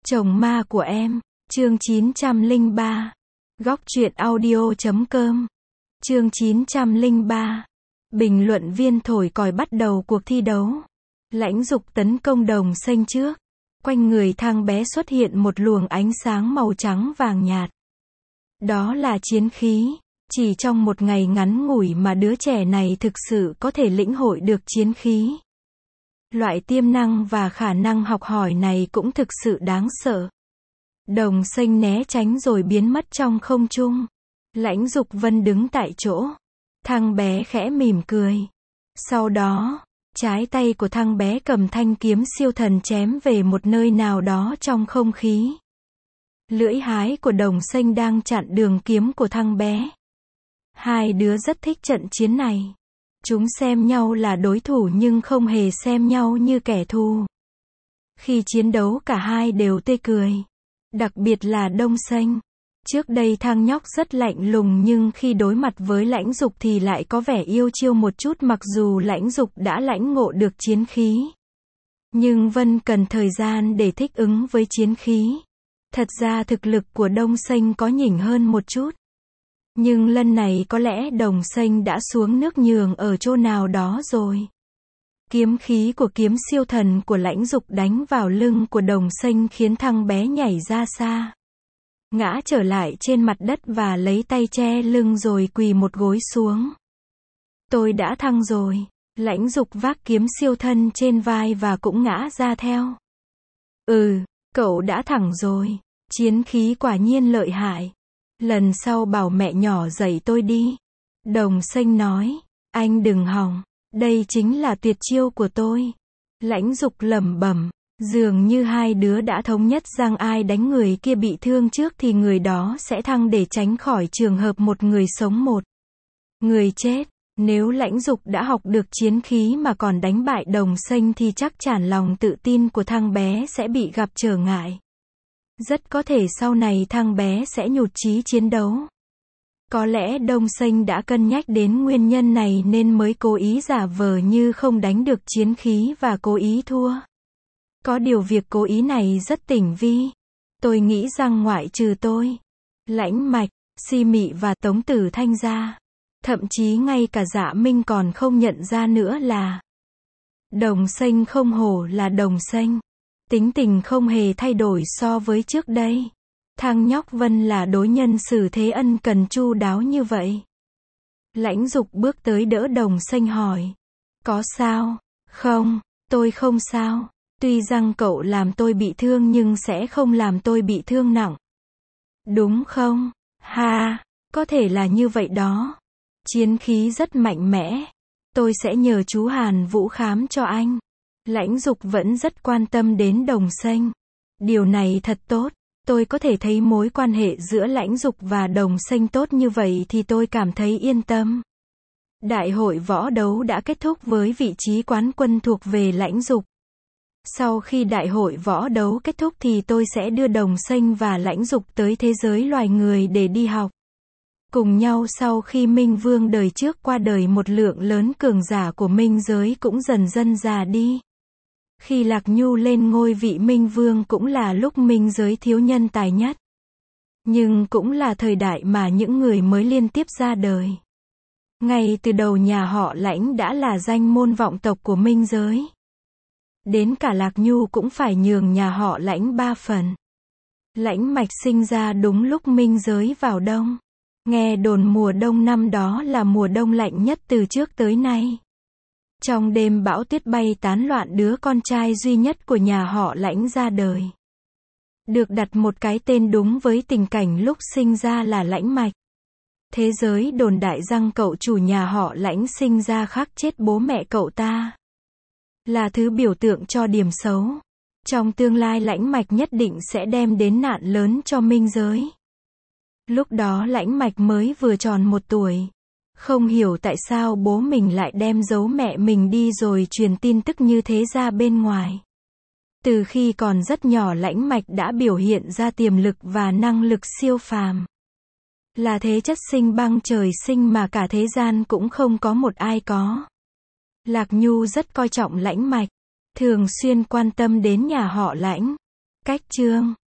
Chồng ma của em, chương 903. Góc truyện audio.com. Chương 903. Bình luận viên thổi còi bắt đầu cuộc thi đấu. Lãnh Dục tấn công Đồng Xanh trước. Quanh người thằng bé xuất hiện một luồng ánh sáng màu trắng vàng nhạt. Đó là chiến khí. Chỉ trong một ngày ngắn ngủi mà đứa trẻ này thực sự có thể lĩnh hội được chiến khí. Loại tiềm năng và khả năng học hỏi này cũng thực sự đáng sợ. Đồng Xanh né tránh rồi biến mất trong không trung. Lãnh Dục Vân đứng tại chỗ. Thằng bé khẽ mỉm cười. Sau đó, trái tay của thằng bé cầm thanh kiếm siêu thần chém về một nơi nào đó trong không khí. Lưỡi hái của Đồng Xanh đang chặn đường kiếm của thằng bé. Hai đứa rất thích trận chiến này. Chúng xem nhau là đối thủ nhưng không hề xem nhau như kẻ thù. Khi chiến đấu cả hai đều tươi cười. Đặc biệt là Đồng Xanh. Trước đây thằng nhóc rất lạnh lùng nhưng khi đối mặt với Lãnh Dục thì lại có vẻ yêu chiêu một chút, mặc dù Lãnh Dục đã lãnh ngộ được chiến khí. Nhưng Vân cần thời gian để thích ứng với chiến khí. Thật ra thực lực của Đồng Xanh có nhỉnh hơn một chút. Nhưng lần này có lẽ Đồng Xanh đã xuống nước nhường ở chỗ nào đó rồi. Kiếm khí của kiếm siêu thần của Lãnh Dục đánh vào lưng của Đồng Xanh khiến thằng bé nhảy ra xa. Ngã trở lại trên mặt đất và lấy tay che lưng rồi quỳ một gối xuống. Tôi đã thắng rồi. Lãnh Dục vác kiếm siêu thân trên vai và cũng ngã ra theo. Cậu đã thắng rồi. Chiến khí quả nhiên lợi hại. Lần sau bảo mẹ nhỏ dạy tôi đi. Đồng Xanh nói. Anh đừng hòng. Đây chính là tuyệt chiêu của tôi. Lãnh Dục lẩm bẩm. Dường như hai đứa đã thống nhất rằng ai đánh người kia bị thương trước thì người đó sẽ thăng để tránh khỏi trường hợp một người sống một người chết. Nếu Lãnh Dục đã học được chiến khí mà còn đánh bại Đồng Xanh thì chắc chắn lòng tự tin của thằng bé sẽ bị gặp trở ngại. Rất có thể sau này thằng bé sẽ nhụt chí chiến đấu. Có lẽ Đồng Xanh đã cân nhắc đến nguyên nhân này nên mới cố ý giả vờ như không đánh được chiến khí và cố ý thua. Có điều việc cố ý này rất tinh vi. Tôi nghĩ rằng ngoại trừ tôi, Lãnh Mạch, Si Mị và Tống Tử Thanh ra, thậm chí ngay cả Dạ Minh còn không nhận ra nữa là Đồng Xanh không hổ là Đồng Xanh. Tính tình không hề thay đổi so với trước đây. Thằng nhóc Vân là đối nhân xử thế ân cần chu đáo như vậy. Lãnh Dục bước tới đỡ Đồng Xanh hỏi. Có sao? Không, tôi không sao. Tuy rằng cậu làm tôi bị thương nhưng sẽ không làm tôi bị thương nặng. Đúng không? Ha, có thể là như vậy đó. Chiến khí rất mạnh mẽ. Tôi sẽ nhờ chú Hàn Vũ khám cho anh. Lãnh Dục vẫn rất quan tâm đến Đồng Xanh. Điều này thật tốt. Tôi có thể thấy mối quan hệ giữa Lãnh Dục và Đồng Xanh tốt như vậy thì tôi cảm thấy yên tâm. Đại hội võ đấu đã kết thúc với vị trí quán quân thuộc về Lãnh Dục. Sau khi đại hội võ đấu kết thúc thì tôi sẽ đưa Đồng Xanh và Lãnh Dục tới thế giới loài người để đi học. Cùng nhau sau khi Minh Vương đời trước qua đời, một lượng lớn cường giả của Minh giới cũng dần dần già đi. Khi Lạc Nhu lên ngôi vị Minh Vương cũng là lúc Minh giới thiếu nhân tài nhất. Nhưng cũng là thời đại mà những người mới liên tiếp ra đời. Ngay từ đầu nhà họ Lãnh đã là danh môn vọng tộc của Minh giới. Đến cả Lạc Nhu cũng phải nhường nhà họ Lãnh 3 phần. Lãnh Mạch sinh ra đúng lúc Minh giới vào đông. Nghe đồn mùa đông năm đó là mùa đông lạnh nhất từ trước tới nay. Trong đêm bão tuyết bay tán loạn, đứa con trai duy nhất của nhà họ Lãnh ra đời. Được đặt một cái tên đúng với tình cảnh lúc sinh ra là Lãnh Mạch. Thế giới đồn đại rằng cậu chủ nhà họ Lãnh sinh ra khắc chết bố mẹ cậu ta. Là thứ biểu tượng cho điểm xấu. Trong tương lai Lãnh Mạch nhất định sẽ đem đến nạn lớn cho Minh giới. Lúc đó Lãnh Mạch mới vừa tròn 1 tuổi. Không hiểu tại sao bố mình lại đem giấu mẹ mình đi rồi truyền tin tức như thế ra bên ngoài. Từ khi còn rất nhỏ Lãnh Mạch đã biểu hiện ra tiềm lực và năng lực siêu phàm. Là thế chất sinh băng trời sinh mà cả thế gian cũng không có một ai có. Lạc Nhu rất coi trọng Lãnh Mạch, thường xuyên quan tâm đến nhà họ Lãnh. Cách chương